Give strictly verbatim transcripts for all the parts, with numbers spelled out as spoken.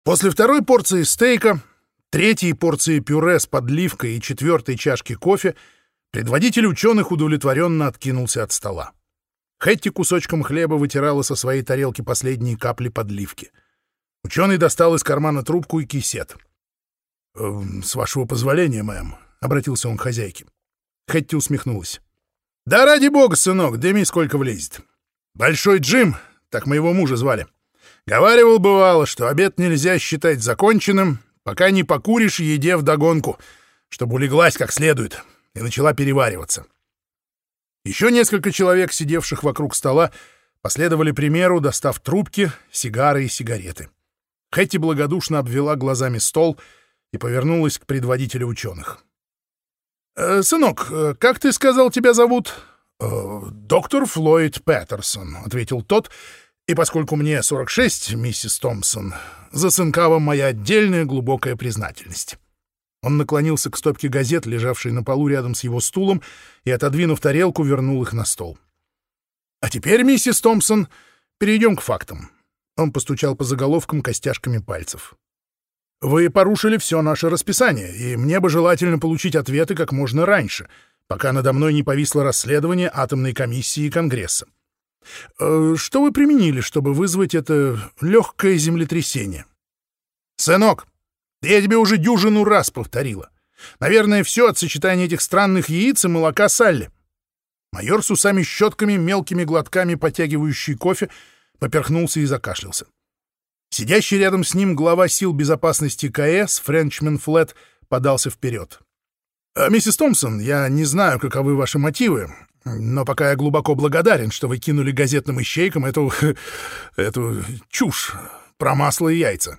После второй порции стейка, третьей порции пюре с подливкой и четвертой чашки кофе предводитель ученых удовлетворенно откинулся от стола. Хэтти кусочком хлеба вытирала со своей тарелки последние капли подливки. Ученый достал из кармана трубку и кисет. «Э, «С вашего позволения, мэм», — обратился он к хозяйке. Хэтти усмехнулась. «Да ради бога, сынок, дыми сколько влезет. Большой Джим, так моего мужа звали, говаривал бывало, что обед нельзя считать законченным, пока не покуришь еде вдогонку, чтобы улеглась как следует и начала перевариваться». Еще несколько человек, сидевших вокруг стола, последовали примеру, достав трубки, сигары и сигареты. Хэтти благодушно обвела глазами стол и повернулась к предводителю ученых. «Э, «Сынок, как ты сказал, тебя зовут?» «Э, «Доктор Флойд Петерсон», — ответил тот, «и поскольку мне сорок шесть, миссис Томпсон, за сынка вам моя отдельная глубокая признательность». Он наклонился к стопке газет, лежавшей на полу рядом с его стулом, и, отодвинув тарелку, вернул их на стол. «А теперь, миссис Томпсон, перейдем к фактам». Он постучал по заголовкам костяшками пальцев. «Вы порушили все наше расписание, и мне бы желательно получить ответы как можно раньше, пока надо мной не повисло расследование атомной комиссии Конгресса. Э, что вы применили, чтобы вызвать это легкое землетрясение?» «Сынок, я тебе уже дюжину раз повторила. Наверное, все от сочетания этих странных яиц и молока Салли». Майор с усами-щетками, мелкими глотками потягивающий кофе, поперхнулся и закашлялся. Сидящий рядом с ним глава сил безопасности КС Френчмен Флет подался вперед. «Миссис Томпсон, я не знаю, каковы ваши мотивы, но пока я глубоко благодарен, что вы кинули газетным ищейкам эту... эту чушь про масло и яйца».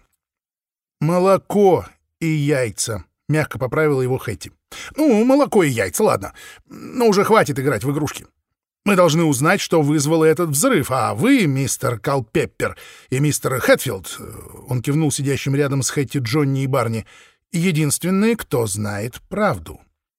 «Молоко и яйца», — мягко поправила его Хэтти. «Ну, молоко и яйца, ладно. Но уже хватит играть в игрушки. Мы должны узнать, что вызвало этот взрыв, а вы, мистер Калпеппер и мистер Хэтфилд», — он кивнул сидящим рядом с Хэтти Джонни и Барни, — «единственные, кто знает правду».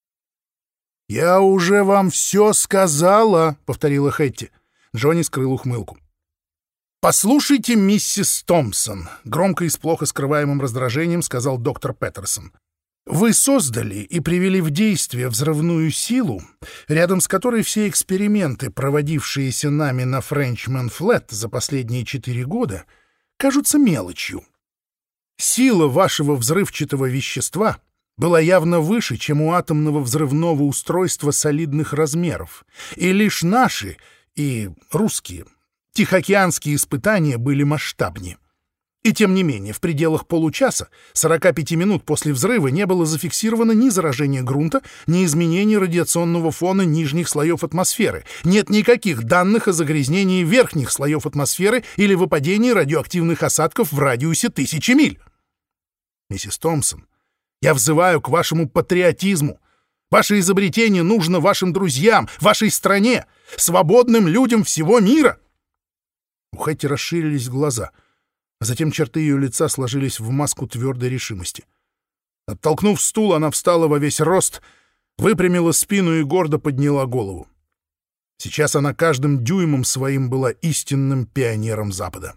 «Я уже вам все сказала», — повторила Хэтти. Джонни скрыл ухмылку. «Послушайте, миссис Томпсон», — громко и с плохо скрываемым раздражением сказал доктор Петерсон. «Вы создали и привели в действие взрывную силу, рядом с которой все эксперименты, проводившиеся нами на Френчмен Флет за последние четыре года, кажутся мелочью. Сила вашего взрывчатого вещества была явно выше, чем у атомного взрывного устройства солидных размеров, и лишь наши, и русские, тихоокеанские испытания были масштабнее. И тем не менее, в пределах получаса, сорока пяти минут после взрыва, не было зафиксировано ни заражения грунта, ни изменения радиационного фона нижних слоев атмосферы. Нет никаких данных о загрязнении верхних слоев атмосферы или выпадении радиоактивных осадков в радиусе тысячи миль. Миссис Томпсон, я взываю к вашему патриотизму. Ваше изобретение нужно вашим друзьям, вашей стране, свободным людям всего мира». У Хэтти расширились глаза, а затем черты ее лица сложились в маску твердой решимости. Оттолкнув стул, она встала во весь рост, выпрямила спину и гордо подняла голову. Сейчас она каждым дюймом своим была истинным пионером Запада.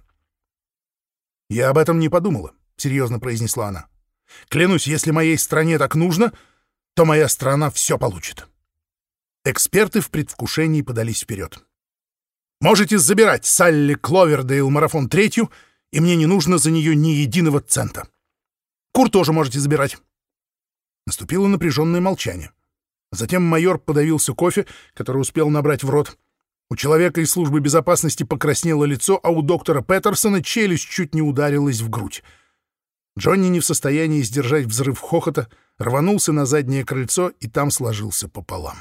«Я об этом не подумала», — серьезно произнесла она. «Клянусь, если моей стране так нужно, то моя страна все получит». Эксперты в предвкушении подались вперед. «Можете забирать Салли Кловердейл марафон третью, и мне не нужно за нее ни единого цента. Кур тоже можете забирать». Наступило напряженное молчание. Затем майор подавился кофе, который успел набрать в рот. У человека из службы безопасности покраснело лицо, а у доктора Петерсона челюсть чуть не ударилась в грудь. Джонни, не в состоянии сдержать взрыв хохота, рванулся на заднее крыльцо и там сложился пополам.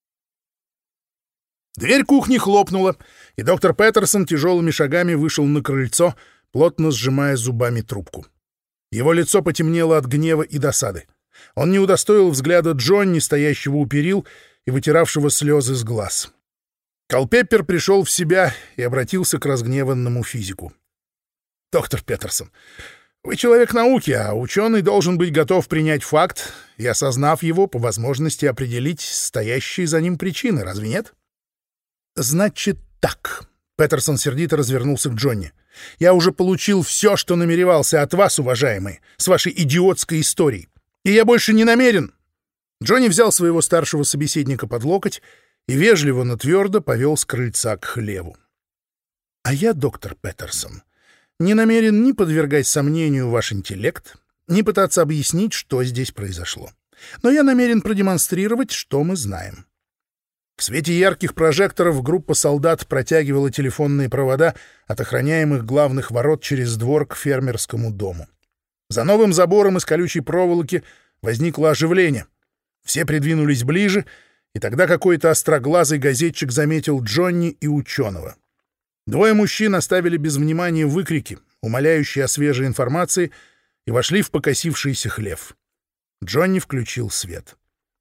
Дверь кухни хлопнула, и доктор Петерсон тяжелыми шагами вышел на крыльцо, плотно сжимая зубами трубку. Его лицо потемнело от гнева и досады. Он не удостоил взгляда Джонни, стоящего у перил и вытиравшего слезы с глаз. Калпеппер пришел в себя и обратился к разгневанному физику. «Доктор Петерсон, вы человек науки, а ученый должен быть готов принять факт и, осознав его, по возможности определить стоящие за ним причины, разве нет?» «Значит так», Петерсон сердито развернулся к Джонни. «Я уже получил все, что намеревался от вас, уважаемые, с вашей идиотской историей. И я больше не намерен...» Джонни взял своего старшего собеседника под локоть и вежливо, но твердо повел с крыльца к хлеву. «А я, доктор Петерсон, не намерен ни подвергать сомнению ваш интеллект, ни пытаться объяснить, что здесь произошло. Но я намерен продемонстрировать, что мы знаем». В свете ярких прожекторов группа солдат протягивала телефонные провода от охраняемых главных ворот через двор к фермерскому дому. За новым забором из колючей проволоки возникло оживление. Все придвинулись ближе, и тогда какой-то остроглазый газетчик заметил Джонни и ученого. Двое мужчин оставили без внимания выкрики, умоляющие о свежей информации, и вошли в покосившийся хлев. Джонни включил свет.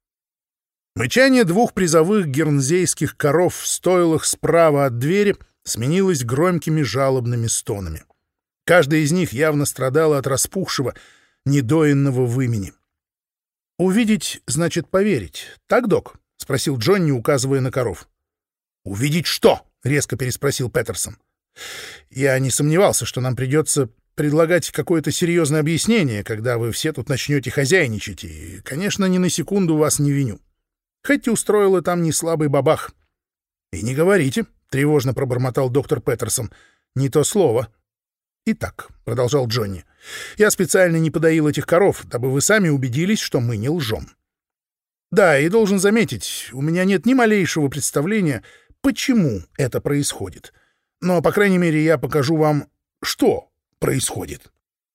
Мычание двух призовых гернзейских коров в стойлах справа от двери сменилось громкими жалобными стонами. Каждая из них явно страдала от распухшего, недоенного вымени. «Увидеть — значит поверить. Так, док?» — спросил Джонни, указывая на коров. «Увидеть что?» — резко переспросил Петерсон. «Я не сомневался, что нам придется предлагать какое-то серьезное объяснение, когда вы все тут начнете хозяйничать, и, конечно, ни на секунду вас не виню. Хэтти устроила там неслабый бабах». «И не говорите», — тревожно пробормотал доктор Петерсон, — «не то слово». «Итак», — продолжал Джонни, — «я специально не подоил этих коров, дабы вы сами убедились, что мы не лжем. Да, и должен заметить, у меня нет ни малейшего представления, почему это происходит. Но, по крайней мере, я покажу вам, что происходит».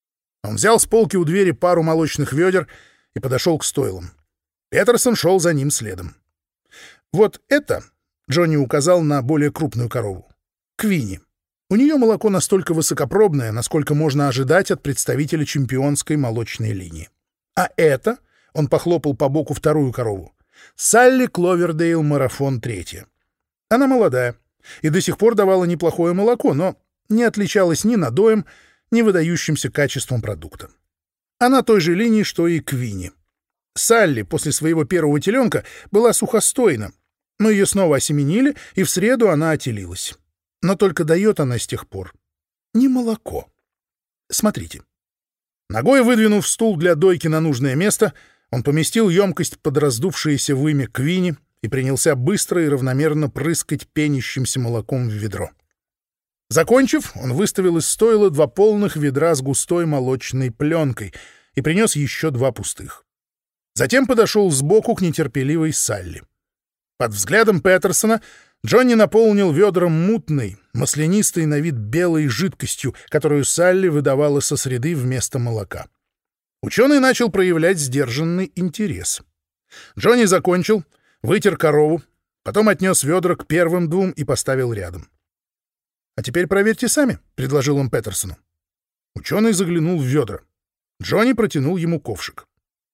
Он взял с полки у двери пару молочных ведер и подошел к стойлам. Петерсон шел за ним следом. «Вот это», — Джонни указал на более крупную корову, — «Квинни. У нее молоко настолько высокопробное, насколько можно ожидать от представителя чемпионской молочной линии. А это», — он похлопал по боку вторую корову, — «Салли Кловердейл Марафон третья. Она молодая и до сих пор давала неплохое молоко, но не отличалась ни надоем, ни выдающимся качеством продукта. Она той же линии, что и Квинни. Салли после своего первого теленка была сухостойна, но ее снова осеменили, и в среду она отелилась. Но только дает она с тех пор не молоко. Смотрите». Ногой выдвинув стул для дойки на нужное место, он поместил емкость под раздувшееся вымя Квинни и принялся быстро и равномерно прыскать пенящимся молоком в ведро. Закончив, он выставил из стойла два полных ведра с густой молочной пленкой и принес еще два пустых. Затем подошел сбоку к нетерпеливой Салли. Под взглядом Петерсона Джонни наполнил ведром мутной, маслянистой на вид белой жидкостью, которую Салли выдавала со среды вместо молока. Ученый начал проявлять сдержанный интерес. Джонни закончил, вытер корову, потом отнес ведра к первым двум и поставил рядом. «А теперь проверьте сами», — предложил он Петерсону. Ученый заглянул в ведра. Джонни протянул ему ковшик.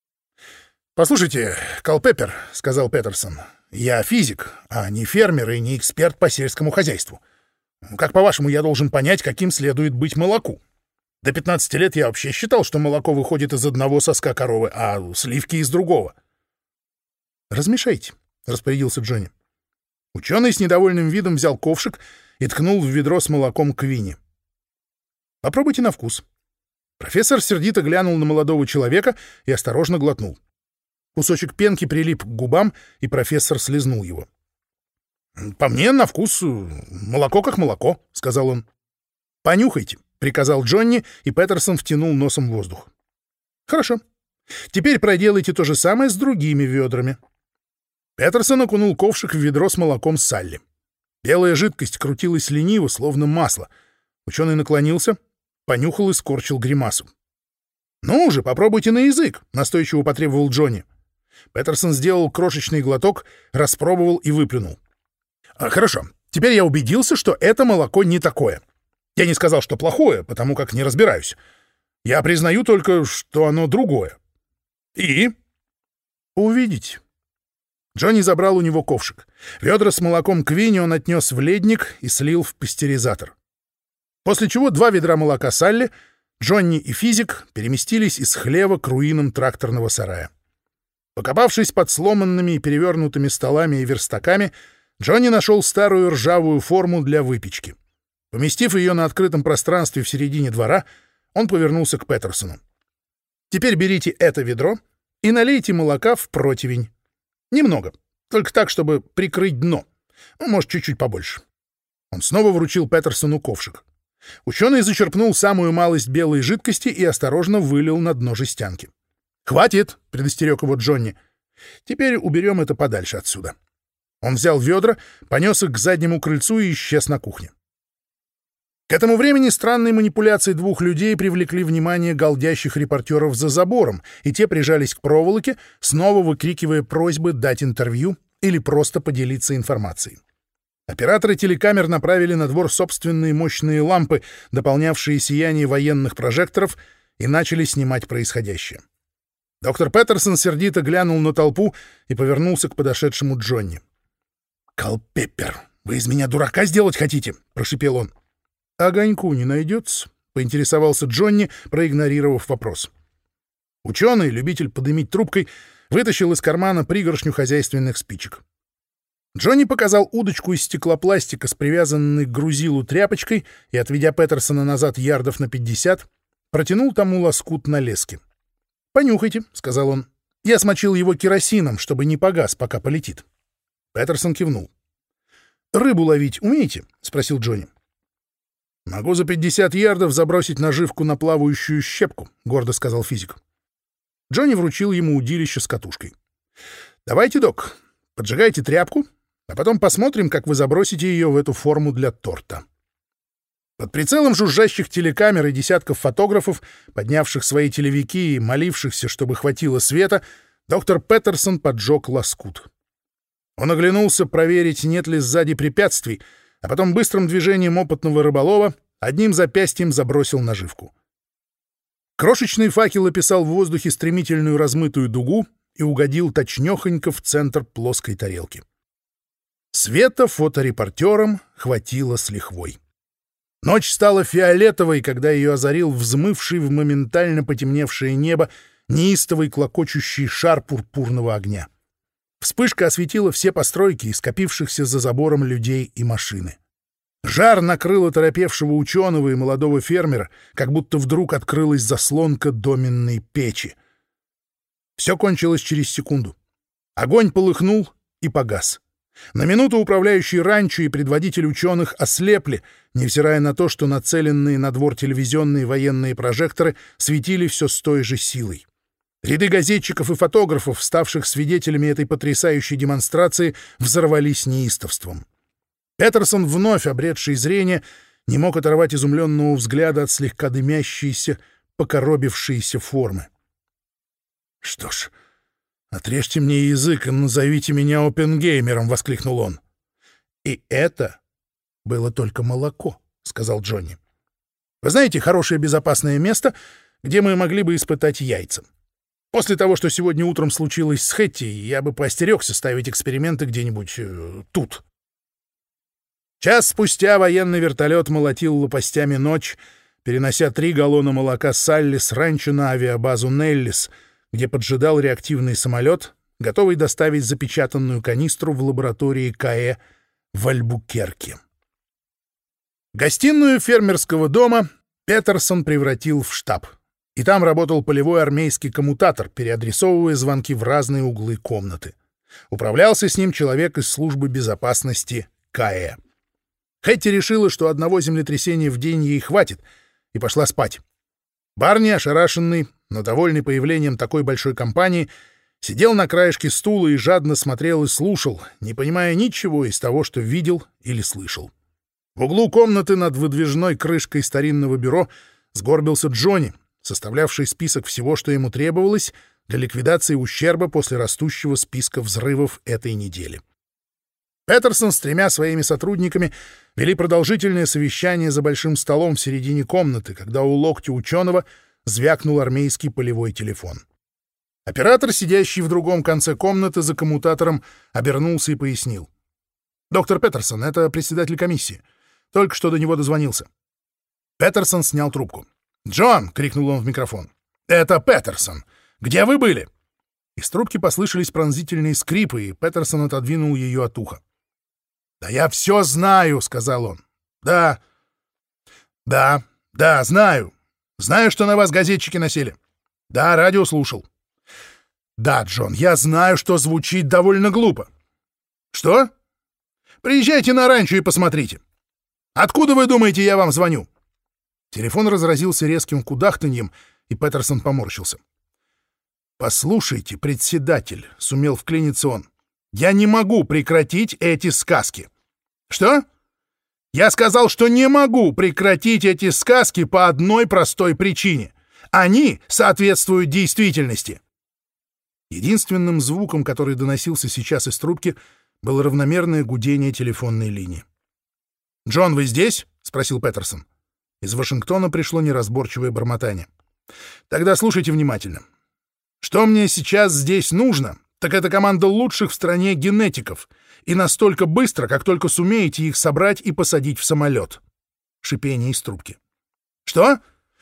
«Послушайте, Калпеппер», — сказал Петерсон, — «я физик, а не фермер и не эксперт по сельскому хозяйству. Как, по-вашему, я должен понять, каким следует быть молоку? До пятнадцати лет я вообще считал, что молоко выходит из одного соска коровы, а сливки — из другого». «Размешайте», — распорядился Джонни. Ученый с недовольным видом взял ковшик и ткнул в ведро с молоком Квинни. «Попробуйте на вкус». Профессор сердито глянул на молодого человека и осторожно глотнул. Кусочек пенки прилип к губам, и профессор слезнул его. «По мне, на вкус молоко как молоко», — сказал он. «Понюхайте», — приказал Джонни, и Петерсон втянул носом воздух. «Хорошо. Теперь проделайте то же самое с другими ведрами». Петерсон окунул ковшик в ведро с молоком Салли. Белая жидкость крутилась лениво, словно масло. Ученый наклонился, понюхал и скорчил гримасу. «Ну уже, попробуйте на язык», — настойчиво потребовал Джонни. Петерсон сделал крошечный глоток, распробовал и выплюнул. А, «Хорошо, теперь я убедился, что это молоко не такое. Я не сказал, что плохое, потому как не разбираюсь. Я признаю только, что оно другое. И?» «Увидите». Джонни забрал у него ковшик. Ведра с молоком Квинни он отнес в ледник и слил в пастеризатор. После чего два ведра молока Салли, Джонни и физик переместились из хлева к руинам тракторного сарая. Покопавшись под сломанными и перевернутыми столами и верстаками, Джонни нашел старую ржавую форму для выпечки. Поместив ее на открытом пространстве в середине двора, он повернулся к Петерсону. «Теперь берите это ведро и налейте молока в противень. Немного, только так, чтобы прикрыть дно. Ну, может, чуть-чуть побольше». Он снова вручил Петерсону ковшик. Ученый зачерпнул самую малость белой жидкости и осторожно вылил на дно жестянки. «Хватит!» — предостерег его Джонни. «Теперь уберем это подальше отсюда». Он взял ведра, понес их к заднему крыльцу и исчез на кухне. К этому времени странные манипуляции двух людей привлекли внимание галдящих репортеров за забором, и те прижались к проволоке, снова выкрикивая просьбы дать интервью или просто поделиться информацией. Операторы телекамер направили на двор собственные мощные лампы, дополнявшие сияние военных прожекторов, и начали снимать происходящее. Доктор Петерсон сердито глянул на толпу и повернулся к подошедшему Джонни. «Калпеппер, вы из меня дурака сделать хотите?» — прошипел он. «Огоньку не найдется?» — поинтересовался Джонни, проигнорировав вопрос. Ученый, любитель подымить трубкой, вытащил из кармана пригоршню хозяйственных спичек. Джонни показал удочку из стеклопластика с привязанной к грузилу тряпочкой и, отведя Петерсона назад ярдов на пятьдесят, протянул тому лоскут на леске. «Понюхайте», — сказал он. «Я смочил его керосином, чтобы не погас, пока полетит». Петерсон кивнул. «Рыбу ловить умеете?» — спросил Джонни. «Могу за пятьдесят ярдов забросить наживку на плавающую щепку», — гордо сказал физик. Джонни вручил ему удилище с катушкой. «Давайте, док, поджигайте тряпку, а потом посмотрим, как вы забросите ее в эту форму для торта». Под прицелом жужжащих телекамер и десятков фотографов, поднявших свои телевики и молившихся, чтобы хватило света, доктор Петерсон поджег лоскут. Он оглянулся проверить, нет ли сзади препятствий, а потом быстрым движением опытного рыболова одним запястьем забросил наживку. Крошечный факел описал в воздухе стремительную размытую дугу и угодил точнёхонько в центр плоской тарелки. Света фоторепортерам хватило с лихвой. Ночь стала фиолетовой, когда ее озарил взмывший в моментально потемневшее небо неистовый клокочущий шар пурпурного огня. Вспышка осветила все постройки и скопившихся за забором людей и машины. Жар накрыл оторопевшего ученого и молодого фермера, как будто вдруг открылась заслонка доменной печи. Все кончилось через секунду. Огонь полыхнул и погас. На минуту управляющий ранчо и предводитель ученых ослепли, невзирая на то, что нацеленные на двор телевизионные военные прожекторы светили все с той же силой. Ряды газетчиков и фотографов, ставших свидетелями этой потрясающей демонстрации, взорвались неистовством. Петерсон, вновь обретший зрение, не мог оторвать изумленного взгляда от слегка дымящейся, покоробившейся формы. «Что ж, отрежьте мне язык и назовите меня оппенгеймером!» — воскликнул он. «И это было только молоко», — сказал Джонни. «Вы знаете хорошее безопасное место, где мы могли бы испытать яйца? После того, что сегодня утром случилось с Хэтти, я бы поостерегся ставить эксперименты где-нибудь э, тут». Час спустя военный вертолет молотил лопастями ночь, перенося три галлона молока Салли с ранчо на авиабазу Неллис, где поджидал реактивный самолет, готовый доставить запечатанную канистру в лаборатории КАЭ в Альбукерке. Гостиную фермерского дома Петерсон превратил в штаб. И там работал полевой армейский коммутатор, переадресовывая звонки в разные углы комнаты. Управлялся с ним человек из службы безопасности КАЭ. Хэтти решила, что одного землетрясения в день ей хватит, и пошла спать. Барни, ошарашенный, но довольный появлением такой большой компании, сидел на краешке стула и жадно смотрел и слушал, не понимая ничего из того, что видел или слышал. В углу комнаты над выдвижной крышкой старинного бюро сгорбился Джонни, составлявший список всего, что ему требовалось для ликвидации ущерба после растущего списка взрывов этой недели. Петерсон с тремя своими сотрудниками вели продолжительное совещание за большим столом в середине комнаты, когда у локтя ученого звякнул армейский полевой телефон. Оператор, сидящий в другом конце комнаты за коммутатором, обернулся и пояснил. «Доктор Петерсон, это председатель комиссии. Только что до него дозвонился». Петерсон снял трубку. «Джон!» — крикнул он в микрофон. «Это Петерсон! Где вы были?» Из трубки послышались пронзительные скрипы, и Петерсон отодвинул ее от уха. «Да я все знаю!» — сказал он. «Да, Да, да, знаю. Знаю, что на вас газетчики носили. Да, радио слушал. Да, Джон, я знаю, что звучит довольно глупо. Что? Приезжайте на ранчо и посмотрите. Откуда вы думаете, я вам звоню? Телефон разразился резким кудахтаньем, и Петерсон поморщился. «Послушайте, председатель», — сумел вклиниться он, — «я не могу прекратить эти сказки». «Что?» «Я сказал, что не могу прекратить эти сказки по одной простой причине. Они соответствуют действительности». Единственным звуком, который доносился сейчас из трубки, было равномерное гудение телефонной линии. «Джон, вы здесь?» — спросил Петерсон. Из Вашингтона пришло неразборчивое бормотание. «Тогда слушайте внимательно. Что мне сейчас здесь нужно, так это команда лучших в стране генетиков, и настолько быстро, как только сумеете их собрать и посадить в самолет». Шипение из трубки. «Что?»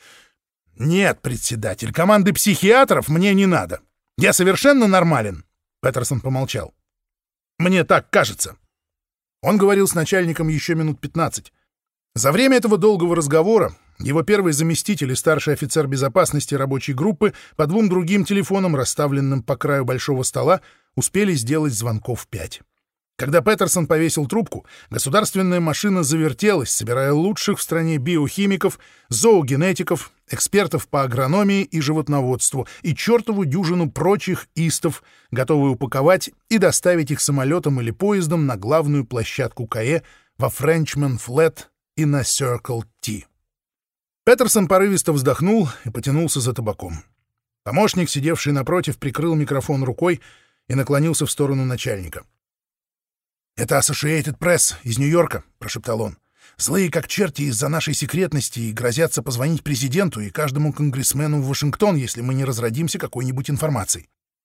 «Нет, председатель, команды психиатров мне не надо. Я совершенно нормален». Петерсон помолчал. «Мне так кажется». Он говорил с начальником еще минут пятнадцать. За время этого долгого разговора его первый заместитель и старший офицер безопасности рабочей группы по двум другим телефонам, расставленным по краю большого стола, успели сделать звонков пять. Когда Петерсон повесил трубку, государственная машина завертелась, собирая лучших в стране биохимиков, зоогенетиков, экспертов по агрономии и животноводству и чертову дюжину прочих истов, готовые упаковать и доставить их самолетом или поездом на главную площадку КАЭ во Френчмен Флет и на Circle T. Петерсон порывисто вздохнул и потянулся за табаком. Помощник, сидевший напротив, прикрыл микрофон рукой и наклонился в сторону начальника. «Это Associated Press из Нью-Йорка», — прошептал он. «Злые как черти из-за нашей секретности и грозятся позвонить президенту и каждому конгрессмену в Вашингтон, если мы не разродимся какой-нибудь информацией».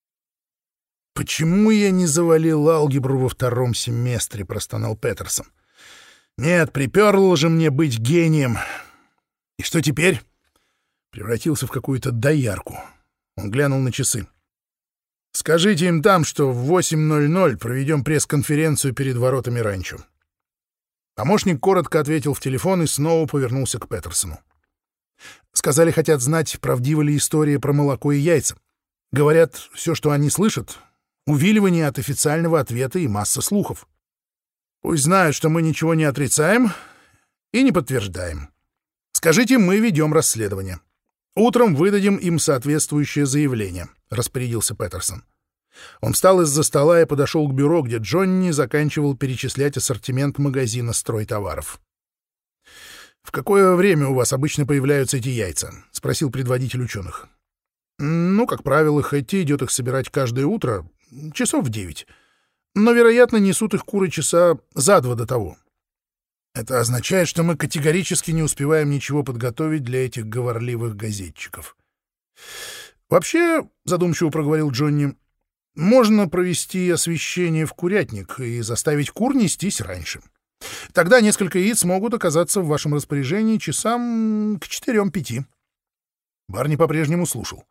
«Почему я не завалил алгебру во втором семестре?» — простонал Петерсон. «Нет, приперло же мне быть гением. И что теперь?» Превратился в какую-то доярку. Он глянул на часы. «Скажите им там, что в восемь ноль ноль проведем пресс-конференцию перед воротами ранчо». Помощник коротко ответил в телефон и снова повернулся к Петерсону. «Сказали, хотят знать, правдива ли история про молоко и яйца. Говорят, все, что они слышат, увиливание от официального ответа и масса слухов. Пусть знают, что мы ничего не отрицаем и не подтверждаем. Скажите, мы ведем расследование. Утром выдадим им соответствующее заявление», — распорядился Петерсон. Он встал из-за стола и подошел к бюро, где Джонни заканчивал перечислять ассортимент магазина стройтоваров. «В какое время у вас обычно появляются эти яйца?» — спросил предводитель ученых. «Ну, как правило, Хэти идет их собирать каждое утро, часов в девять. Но, вероятно, несут их куры часа за два до того. Это означает, что мы категорически не успеваем ничего подготовить для этих говорливых газетчиков. Вообще, — задумчиво проговорил Джонни, — можно провести освещение в курятник и заставить кур нестись раньше. Тогда несколько яиц могут оказаться в вашем распоряжении часам к четырем-пяти». Барни по-прежнему слушал.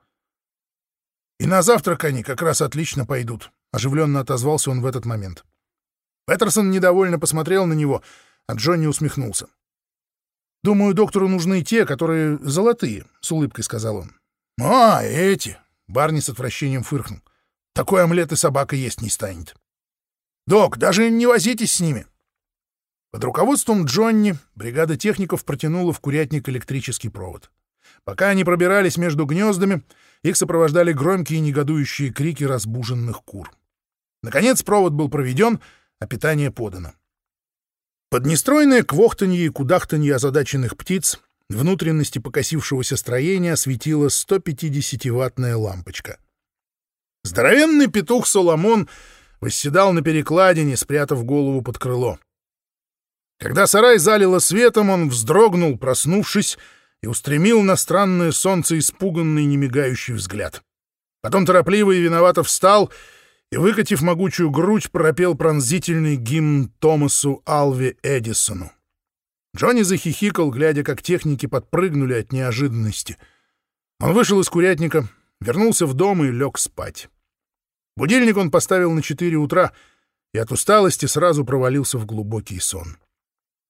«И на завтрак они как раз отлично пойдут», — оживленно отозвался он в этот момент. Петерсон недовольно посмотрел на него, а Джонни усмехнулся. «Думаю, доктору нужны те, которые золотые», — с улыбкой сказал он. «А, эти!» — Барни с отвращением фыркнул. «Такой омлет и собака есть не станет. Док, даже не возитесь с ними». Под руководством Джонни бригада техников протянула в курятник электрический провод. Пока они пробирались между гнездами, их сопровождали громкие негодующие крики разбуженных кур. Наконец провод был проведен, а питание подано. Под нестройное квохтанье и кудахтанье озадаченных птиц внутренности покосившегося строения осветила сто пятидесятиваттная лампочка. Здоровенный петух Соломон восседал на перекладине, спрятав голову под крыло. Когда сарай залило светом, он вздрогнул, проснувшись, и устремил на странное солнце испуганный немигающий взгляд. Потом торопливо и виновато встал и, выкатив могучую грудь, пропел пронзительный гимн Томасу Алве Эдисону. Джонни захихикал, глядя, как техники подпрыгнули от неожиданности. Он вышел из курятника, вернулся в дом и лег спать. Будильник он поставил на четыре утра и от усталости сразу провалился в глубокий сон.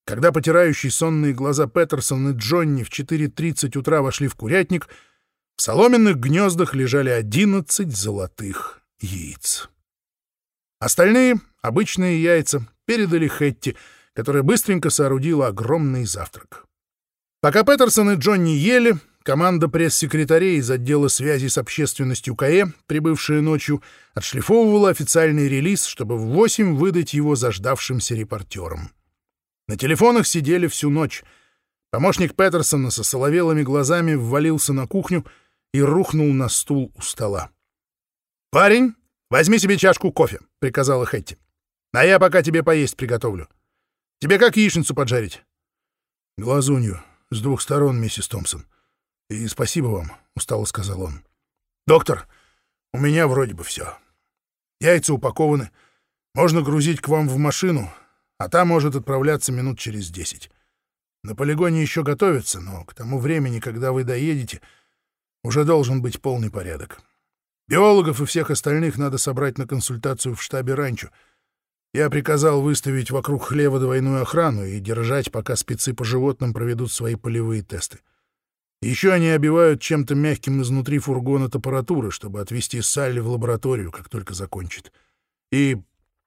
Когда потирающие сонные глаза Петерсон и Джонни в четыре тридцать утра вошли в курятник, в соломенных гнездах лежали одиннадцать золотых яиц. Остальные, обычные яйца, передали Хэтти, которая быстренько соорудила огромный завтрак. Пока Петерсон и Джонни ели, команда пресс-секретарей из отдела связи с общественностью КАЭ, прибывшая ночью, отшлифовывала официальный релиз, чтобы в восемь выдать его заждавшимся репортерам. На телефонах сидели всю ночь. Помощник Петерсона со соловелыми глазами ввалился на кухню и рухнул на стул у стола. «Парень, возьми себе чашку кофе», — приказала Хэтти. «А я пока тебе поесть приготовлю. Тебе как яичницу поджарить?» «Глазунью, с двух сторон, миссис Томпсон. И спасибо вам», — устало сказал он. «Доктор, у меня вроде бы все. Яйца упакованы. Можно грузить к вам в машину, а та может отправляться минут через десять. На полигоне еще готовятся, но к тому времени, когда вы доедете, уже должен быть полный порядок. Биологов и всех остальных надо собрать на консультацию в штабе ранчо. Я приказал выставить вокруг хлева двойную охрану и держать, пока спецы по животным проведут свои полевые тесты. Еще они обивают чем-то мягким изнутри фургона аппаратуры, чтобы отвезти Салли в лабораторию, как только закончит. И...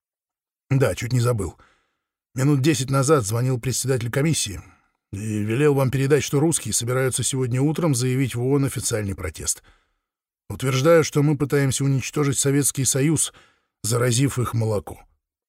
да, чуть не забыл. Минут десять назад звонил председатель комиссии и велел вам передать, что русские собираются сегодня утром заявить в ООН официальный протест. Утверждаю, что мы пытаемся уничтожить Советский Союз, заразив их молоко.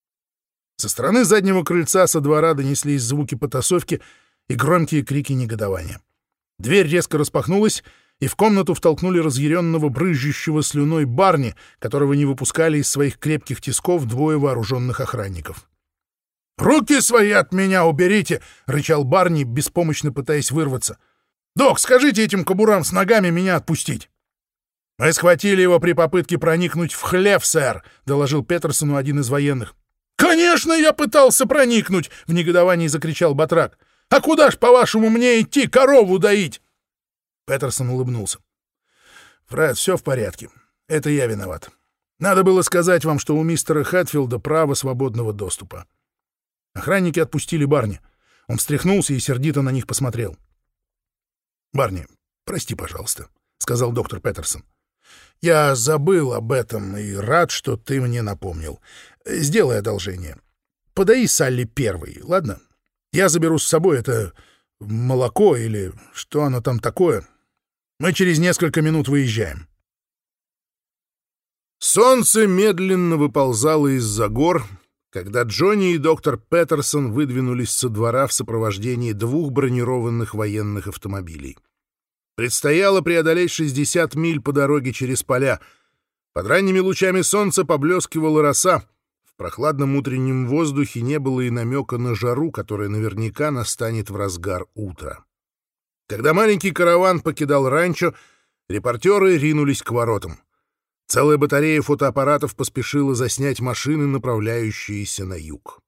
Со стороны заднего крыльца со двора донеслись звуки потасовки и громкие крики негодования. Дверь резко распахнулась, и в комнату втолкнули разъяренного, брызжущего слюной Барни, которого не выпускали из своих крепких тисков двое вооруженных охранников. «Руки свои от меня уберите!» — рычал Барни, беспомощно пытаясь вырваться. «Док, скажите этим кобурам с ногами меня отпустить!» «Мы схватили его при попытке проникнуть в хлев, сэр!» — доложил Петерсону один из военных. «Конечно, я пытался проникнуть!» — в негодовании закричал Батрак. «А куда ж, по-вашему, мне идти корову доить?» Петерсон улыбнулся. «Фред, все в порядке. Это я виноват. Надо было сказать вам, что у мистера Хэтфилда право свободного доступа». Охранники отпустили Барни. Он встряхнулся и сердито на них посмотрел. «Барни, прости, пожалуйста», — сказал доктор Петерсон. «Я забыл об этом и рад, что ты мне напомнил. Сделай одолжение. Подай Салли первой, ладно? Я заберу с собой это молоко или что оно там такое. Мы через несколько минут выезжаем». Солнце медленно выползало из-за гор, когда Джонни и доктор Петерсон выдвинулись со двора в сопровождении двух бронированных военных автомобилей. Предстояло преодолеть шестьдесят миль по дороге через поля. Под ранними лучами солнца поблескивала роса. В прохладном утреннем воздухе не было и намека на жару, которая наверняка настанет в разгар утра. Когда маленький караван покидал ранчо, репортеры ринулись к воротам. Целая батарея фотоаппаратов поспешила заснять машины, направляющиеся на юг.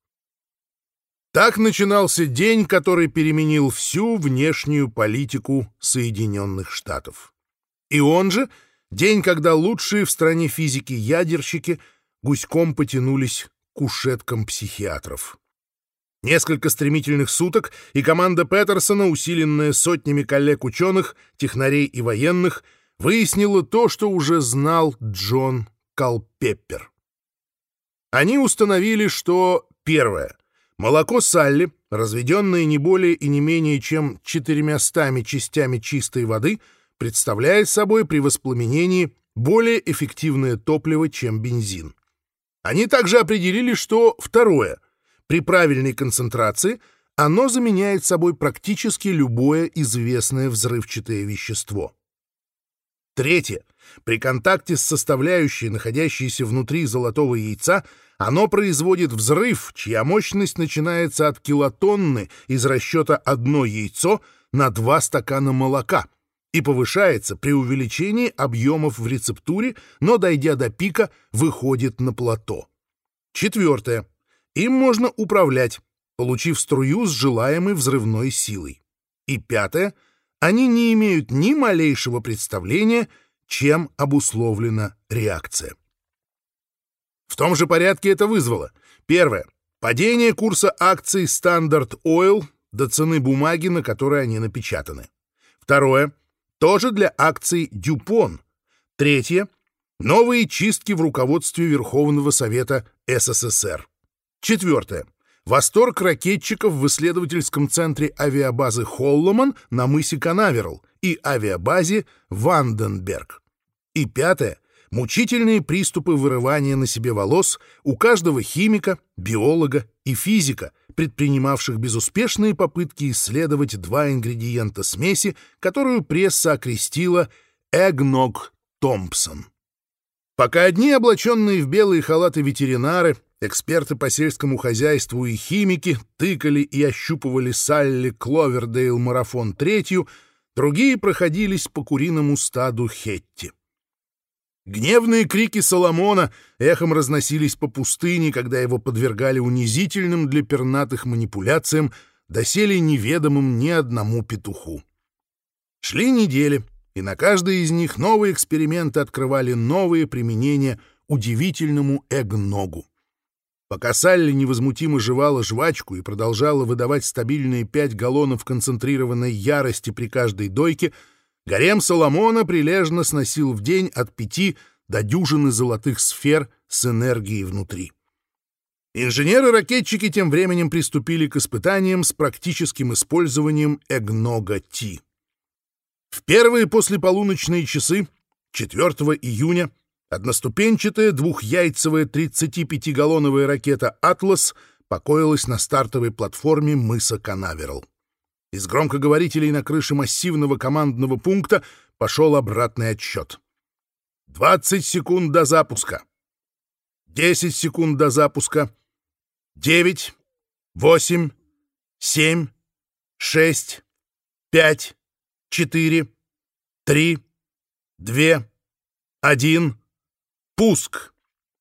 Так начинался день, который переменил всю внешнюю политику Соединенных Штатов. И он же день, когда лучшие в стране физики-ядерщики гуськом потянулись к кушеткам психиатров. Несколько стремительных суток, и команда Петерсона, усиленная сотнями коллег-ученых, технарей и военных, выяснила то, что уже знал Джон Калпеппер. Они установили, что, первое, молоко Салли, разведенное не более и не менее чем четырьмястами частями чистой воды, представляет собой при воспламенении более эффективное топливо, чем бензин. Они также определили, что, второе, при правильной концентрации оно заменяет собой практически любое известное взрывчатое вещество. Третье. При контакте с составляющей, находящейся внутри золотого яйца, оно производит взрыв, чья мощность начинается от килотонны из расчета одно яйцо на два стакана молока и повышается при увеличении объемов в рецептуре, но, дойдя до пика, выходит на плато. Четвертое. Им можно управлять, получив струю с желаемой взрывной силой. И пятое. Они не имеют ни малейшего представления, чем обусловлена реакция. В том же порядке это вызвало. Первое. Падение курса акций Standard Oil до цены бумаги, на которой они напечатаны. Второе. Тоже для акций DuPont. Третье. Новые чистки в руководстве Верховного Совета СССР. Четвертое. Восторг ракетчиков в исследовательском центре авиабазы Холломан на мысе Канаверал и авиабазе Ванденберг. И пятое. Мучительные приступы вырывания на себе волос у каждого химика, биолога и физика, предпринимавших безуспешные попытки исследовать два ингредиента смеси, которую пресса окрестила «Эгног Томпсон». Пока одни облаченные в белые халаты ветеринары, эксперты по сельскому хозяйству и химики тыкали и ощупывали Салли Кловердейл марафон третью, другие проходились по куриному стаду Хетти. Гневные крики Соломона эхом разносились по пустыне, когда его подвергали унизительным для пернатых манипуляциям, доселе неведомым ни одному петуху. Шли недели, и на каждой из них новые эксперименты открывали новые применения удивительному эгногу. Пока Салли невозмутимо жевала жвачку и продолжала выдавать стабильные пять галлонов концентрированной ярости при каждой дойке, гарем Соломона прилежно сносил в день от пяти до дюжины золотых сфер с энергией внутри. Инженеры-ракетчики тем временем приступили к испытаниям с практическим использованием эгнога-Ти. В первые послеполуночные часы четвёртого июня одноступенчатая двухяйцевая тридцатипятигаллоновая ракета «Атлас» покоилась на стартовой платформе мыса Канаверал. Из громкоговорителей на крыше массивного командного пункта пошел обратный отсчет. двадцать секунд до запуска. десять секунд до запуска. девять, восемь, семь, шесть, пять, четыре, три, два, один. Пуск!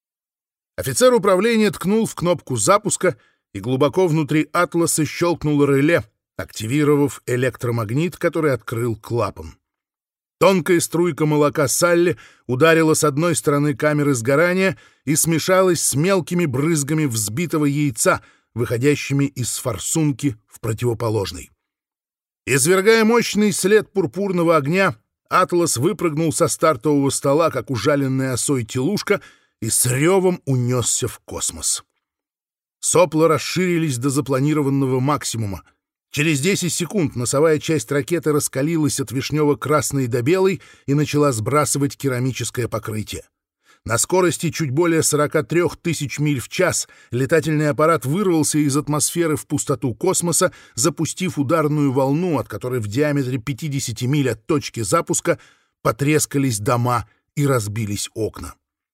Офицер управления ткнул в кнопку запуска, и глубоко внутри «Атласа» щелкнуло реле, активировав электромагнит, который открыл клапан. Тонкая струйка молока Салли ударила с одной стороны камеры сгорания и смешалась с мелкими брызгами взбитого яйца, выходящими из форсунки в противоположной. Извергая мощный след пурпурного огня, «Атлас» выпрыгнул со стартового стола, как ужаленная осой телушка, и с ревом унесся в космос. Сопла расширились до запланированного максимума. Через десять секунд носовая часть ракеты раскалилась от вишнево-красной до белой и начала сбрасывать керамическое покрытие. На скорости чуть более сорок три тысячи миль в час летательный аппарат вырвался из атмосферы в пустоту космоса, запустив ударную волну, от которой в диаметре пятьдесят миль от точки запуска потрескались дома и разбились окна.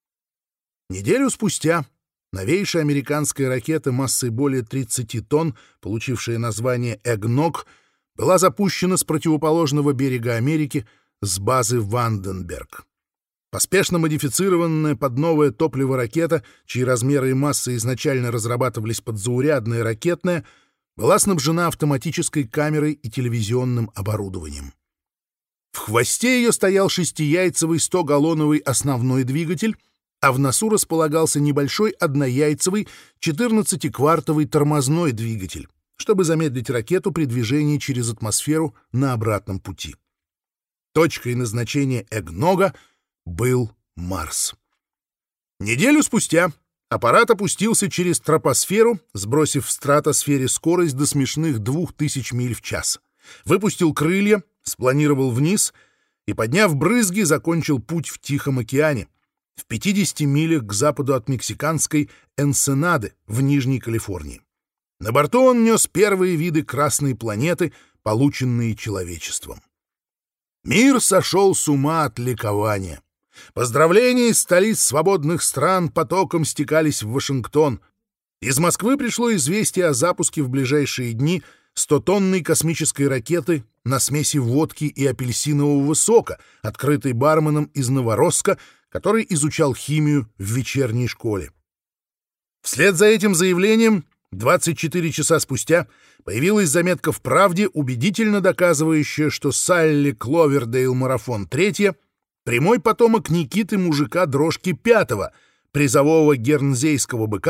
Неделю спустя новейшая американская ракета массой более тридцати тонн, получившая название «Эгног», была запущена с противоположного берега Америки, с базы Ванденберг. Поспешно модифицированная под новое топливо ракета, чьи размеры и массы изначально разрабатывались под заурядное ракетное, была снабжена автоматической камерой и телевизионным оборудованием. В хвосте ее стоял шестияйцевый стогаллоновый основной двигатель, а в носу располагался небольшой однояйцевый четырнадцатиквартовый тормозной двигатель, чтобы замедлить ракету при движении через атмосферу на обратном пути. Точкой назначения «Эгнога» был Марс. Неделю спустя аппарат опустился через тропосферу, сбросив в стратосфере скорость до смешных двух тысяч миль в час. Выпустил крылья, спланировал вниз и, подняв брызги, закончил путь в Тихом океане, в пятидесяти милях к западу от мексиканской Энсенады в Нижней Калифорнии. На борту он нес первые виды Красной планеты, полученные человечеством. Мир сошел с ума от ликования. Поздравления из столиц свободных стран потоком стекались в Вашингтон. Из Москвы пришло известие о запуске в ближайшие дни стотонной космической ракеты на смеси водки и апельсинового сока, открытой барменом из Новоросска, который изучал химию в вечерней школе. Вслед за этим заявлением двадцать четыре часа спустя появилась заметка в «Правде», убедительно доказывающая, что Салли Кловердейл марафон третья прямой потомок Никиты Мужика Дрожки пятого, призового гернзейского быка,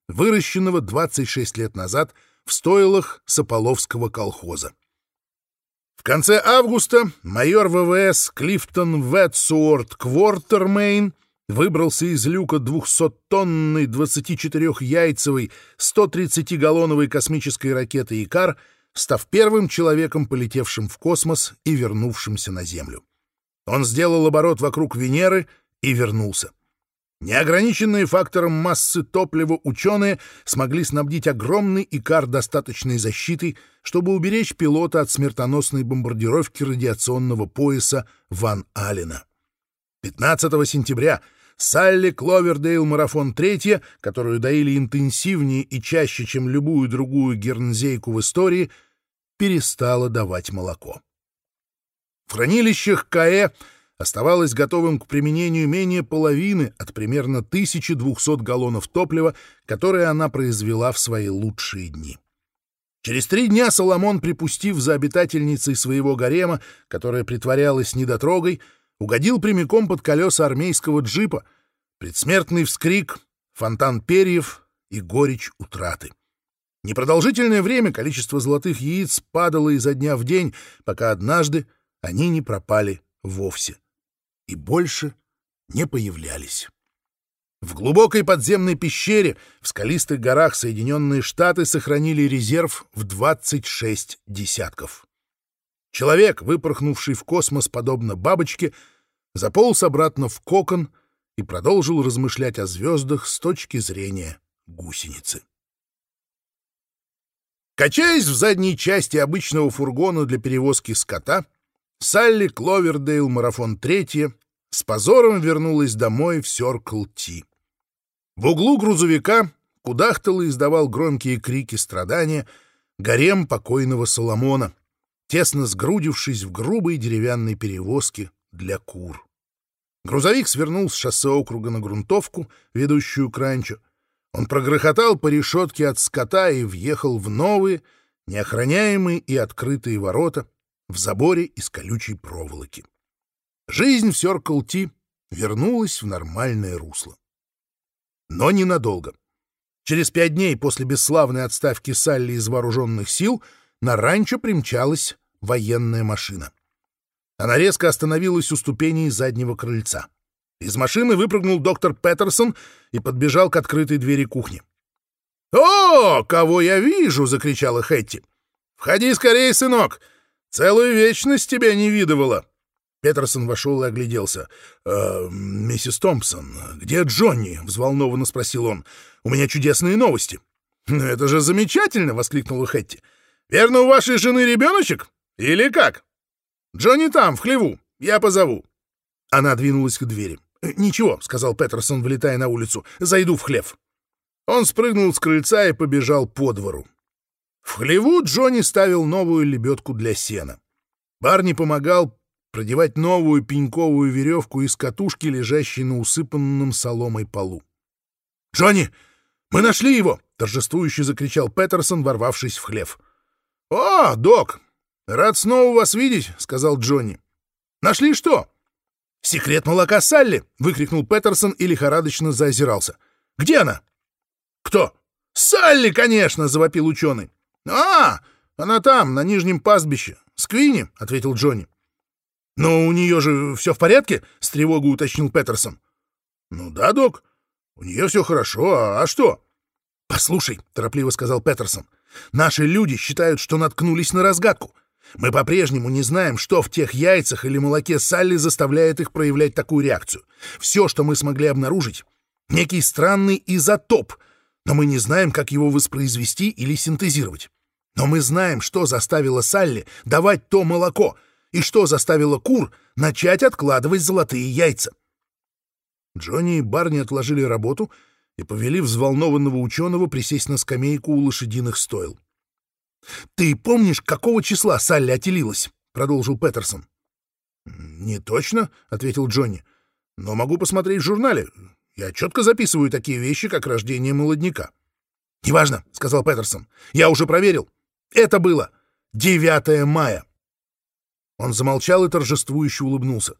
выращенного двадцать шесть лет назад в стойлах Сополовского колхоза. В конце августа майор ВВС Клифтон Ветсуорт Квортермейн выбрался из люка двухсоттонной двадцатичетырёхяйцевой сто тридцатигаллоновой космической ракеты «Икар», став первым человеком, полетевшим в космос и вернувшимся на Землю. Он сделал оборот вокруг Венеры и вернулся. Неограниченные фактором массы топлива ученые смогли снабдить огромный «Икар» достаточной защитой, чтобы уберечь пилота от смертоносной бомбардировки радиационного пояса Ван Аллена. пятнадцатого сентября Салли Кловердейл Марафон третья, которую доили интенсивнее и чаще, чем любую другую гернзейку в истории, перестала давать молоко. В хранилищах КАЭ оставалось готовым к применению менее половины от примерно тысячи двухсот галлонов топлива, которые она произвела в свои лучшие дни. Через три дня Соломон, припустив за обитательницей своего гарема, которая притворялась недотрогой, угодил прямиком под колеса армейского джипа, предсмертный вскрик, фонтан перьев и горечь утраты. Непродолжительное время количество золотых яиц падало изо дня в день, пока однажды они не пропали вовсе и больше не появлялись. В глубокой подземной пещере в скалистых горах Соединенные Штаты сохранили резерв в двадцать шесть десятков. Человек, выпорхнувший в космос подобно бабочке, заполз обратно в кокон и продолжил размышлять о звездах с точки зрения гусеницы. Качаясь в задней части обычного фургона для перевозки скота, Салли Кловердейл Марафон третья с позором вернулась домой в Сёркл-Ти. В углу грузовика кудахтал и издавал громкие крики страдания гарем покойного Соломона, тесно сгрудившись в грубой деревянной перевозке для кур. Грузовик свернул с шоссе округа на грунтовку, ведущую к ранчо. Он прогрохотал по решетке от скота и въехал в новые, неохраняемые и открытые ворота в заборе из колючей проволоки. Жизнь в Сёркл-Ти вернулась в нормальное русло. Но ненадолго. Через пять дней после бесславной отставки Салли из вооруженных сил на ранчо примчалась военная машина. Она резко остановилась у ступеней заднего крыльца. Из машины выпрыгнул доктор Петерсон и подбежал к открытой двери кухни. «О, кого я вижу!» — закричала Хэтти. «Входи скорее, сынок! Целую вечность тебя не видывала!» Петерсон вошел и огляделся. «Э, «Миссис Томпсон, где Джонни?» — взволнованно спросил он. «У меня чудесные новости». «Ну это же замечательно!» — воскликнула Хэтти. «Верно, у вашей жены ребеночек? Или как?» «Джонни там, в хлеву. Я позову». Она двинулась к двери. «Ничего», — сказал Петерсон, влетая на улицу. «Зайду в хлев». Он спрыгнул с крыльца и побежал по двору. В хлеву Джонни ставил новую лебедку для сена. Барни помогал продевать новую пеньковую веревку из катушки, лежащей на усыпанном соломой полу. «Джонни, мы нашли его!» — торжествующе закричал Петерсон, ворвавшись в хлев. «О, док, рад снова вас видеть», — сказал Джонни. «Нашли что?» «Секрет молока Салли!» — выкрикнул Петерсон и лихорадочно заозирался. «Где она?» «Кто?» «Салли, конечно!» — завопил ученый. «А, она там, на нижнем пастбище. Сквини», — ответил Джонни. «Но у нее же все в порядке?» — с тревогой уточнил Петерсон. «Ну да, док, у нее все хорошо, а, а что?» «Послушай», — торопливо сказал Петерсон, — «наши люди считают, что наткнулись на разгадку. Мы по-прежнему не знаем, что в тех яйцах или молоке Салли заставляет их проявлять такую реакцию. Все, что мы смогли обнаружить — некий странный изотоп, но мы не знаем, как его воспроизвести или синтезировать. Но мы знаем, что заставило Салли давать то молоко и что заставило кур начать откладывать золотые яйца». Джонни и Барни отложили работу и повели взволнованного ученого присесть на скамейку у лошадиных стойл. «Ты помнишь, какого числа Салли отелилась?» — продолжил Петерсон. «Не точно», — ответил Джонни, — «но могу посмотреть в журнале. Я четко записываю такие вещи, как рождение молодняка». «Неважно», — сказал Петерсон, — «я уже проверил. Это было девятое мая». Он замолчал и торжествующе улыбнулся.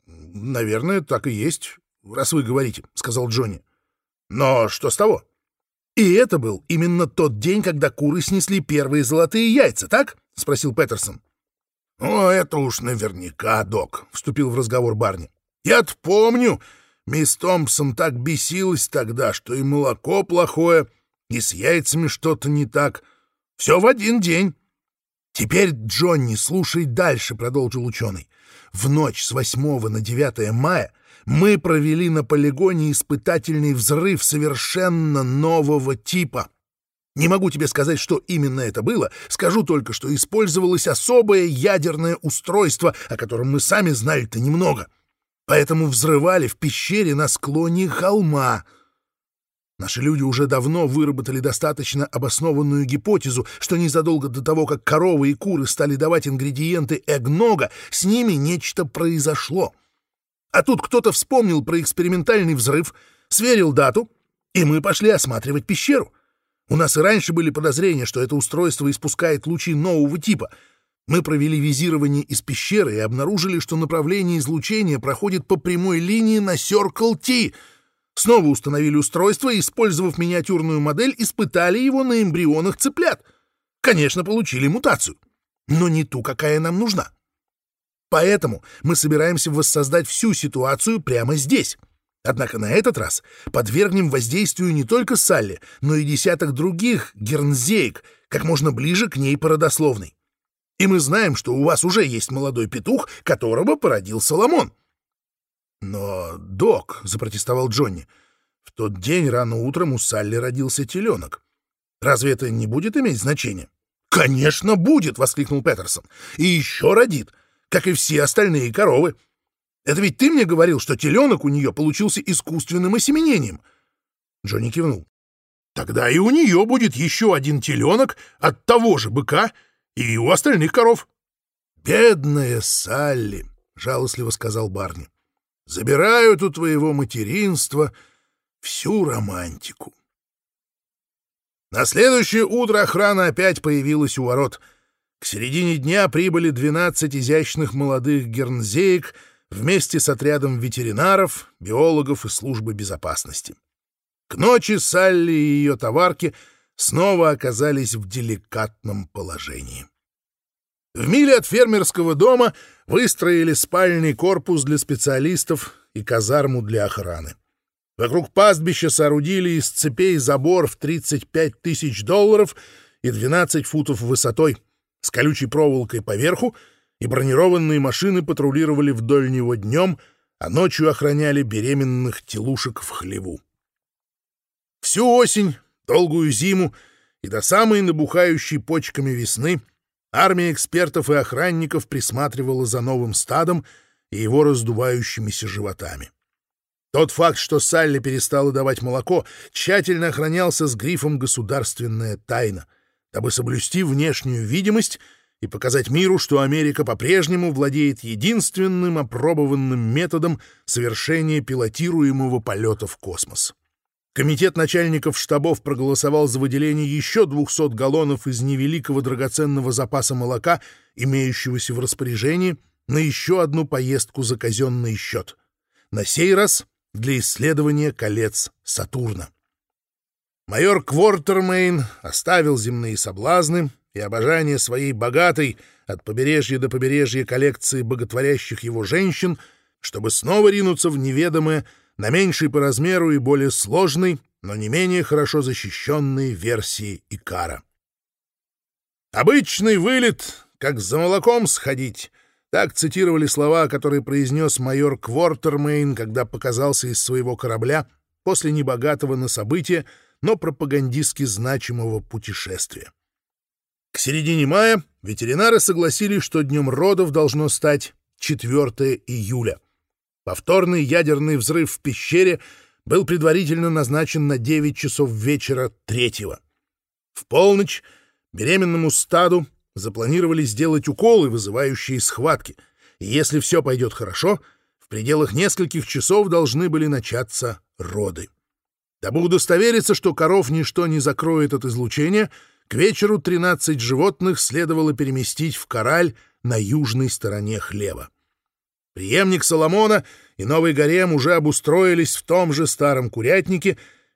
«Наверное, так и есть, раз вы говорите», — сказал Джонни. «Но что с того? «И это был именно тот день, когда куры снесли первые золотые яйца, так?» — спросил Петерсон. «О, это уж наверняка, док», — вступил в разговор Барни. «Я-то помню, мисс Томпсон так бесилась тогда, что и молоко плохое, и с яйцами что-то не так. Все в один день». «Теперь, Джонни, слушай дальше», — продолжил ученый. «В ночь с восьмого на девятое мая мы провели на полигоне испытательный взрыв совершенно нового типа. Не могу тебе сказать, что именно это было, скажу только, что использовалось особое ядерное устройство, о котором мы сами знали-то немного. Поэтому взрывали в пещере на склоне холма. Наши люди уже давно выработали достаточно обоснованную гипотезу, что незадолго до того, как коровы и куры стали давать ингредиенты эгнога, с ними нечто произошло. А тут кто-то вспомнил про экспериментальный взрыв, сверил дату, и мы пошли осматривать пещеру. У нас и раньше были подозрения, что это устройство испускает лучи нового типа. Мы провели визирование из пещеры и обнаружили, что направление излучения проходит по прямой линии на Circle T. Снова установили устройство и, использовав миниатюрную модель, испытали его на эмбрионах цыплят. Конечно, получили мутацию, но не ту, какая нам нужна. Поэтому мы собираемся воссоздать всю ситуацию прямо здесь. Однако на этот раз подвергнем воздействию не только Салли, но и десяток других гернзеек, как можно ближе к ней по родословной. И мы знаем, что у вас уже есть молодой петух, которого породил Соломон. «Но, док», — запротестовал Джонни, — «в тот день рано утром у Салли родился теленок. Разве это не будет иметь значения?» «Конечно будет!» — воскликнул Петерсон. «И еще родит, как и все остальные коровы. Это ведь ты мне говорил, что теленок у нее получился искусственным осеменением?» Джонни кивнул. «Тогда и у нее будет еще один теленок от того же быка и у остальных коров». «Бедная Салли», — жалостливо сказал Барни. «Забирают у твоего материнства всю романтику». На следующее утро охрана опять появилась у ворот. К середине дня прибыли двенадцать изящных молодых гернзеек вместе с отрядом ветеринаров, биологов и службы безопасности. К ночи Салли и ее товарки снова оказались в деликатном положении. В миле от фермерского дома выстроили спальный корпус для специалистов и казарму для охраны. Вокруг пастбища соорудили из цепей забор в тридцать пять тысяч долларов и двенадцать футов высотой, с колючей проволокой поверху, и бронированные машины патрулировали вдоль него днем, а ночью охраняли беременных телушек в хлеву. Всю осень, долгую зиму и до самой набухающей почками весны армия экспертов и охранников присматривала за новым стадом и его раздувающимися животами. Тот факт, что Салли перестала давать молоко, тщательно охранялся с грифом «Государственная тайна», дабы соблюсти внешнюю видимость и показать миру, что Америка по-прежнему владеет единственным опробованным методом совершения пилотируемого полета в космос. Комитет начальников штабов проголосовал за выделение еще двухсот галлонов из невеликого драгоценного запаса молока, имеющегося в распоряжении, на еще одну поездку за казенный счет. На сей раз для исследования колец Сатурна. Майор Квортермейн оставил земные соблазны и обожание своей богатой от побережья до побережья коллекции боготворящих его женщин, чтобы снова ринуться в неведомое, на меньшей по размеру и более сложной, но не менее хорошо защищенной версии Икара. «Обычный вылет, как за молоком сходить», так цитировали слова, которые произнес майор Квортермейн, когда показался из своего корабля после небогатого на события, но пропагандистски значимого путешествия. К середине мая ветеринары согласились, что днем родов должно стать четвёртого июля. Повторный ядерный взрыв в пещере был предварительно назначен на девять часов вечера третьего. В полночь беременному стаду запланировали сделать уколы, вызывающие схватки, и если все пойдет хорошо, в пределах нескольких часов должны были начаться роды. Дабы удостовериться, что коров ничто не закроет от излучения, к вечеру тринадцать животных следовало переместить в кораль на южной стороне хлева. Преемник Соломона и новый гарем уже обустроились в том же старом курятнике,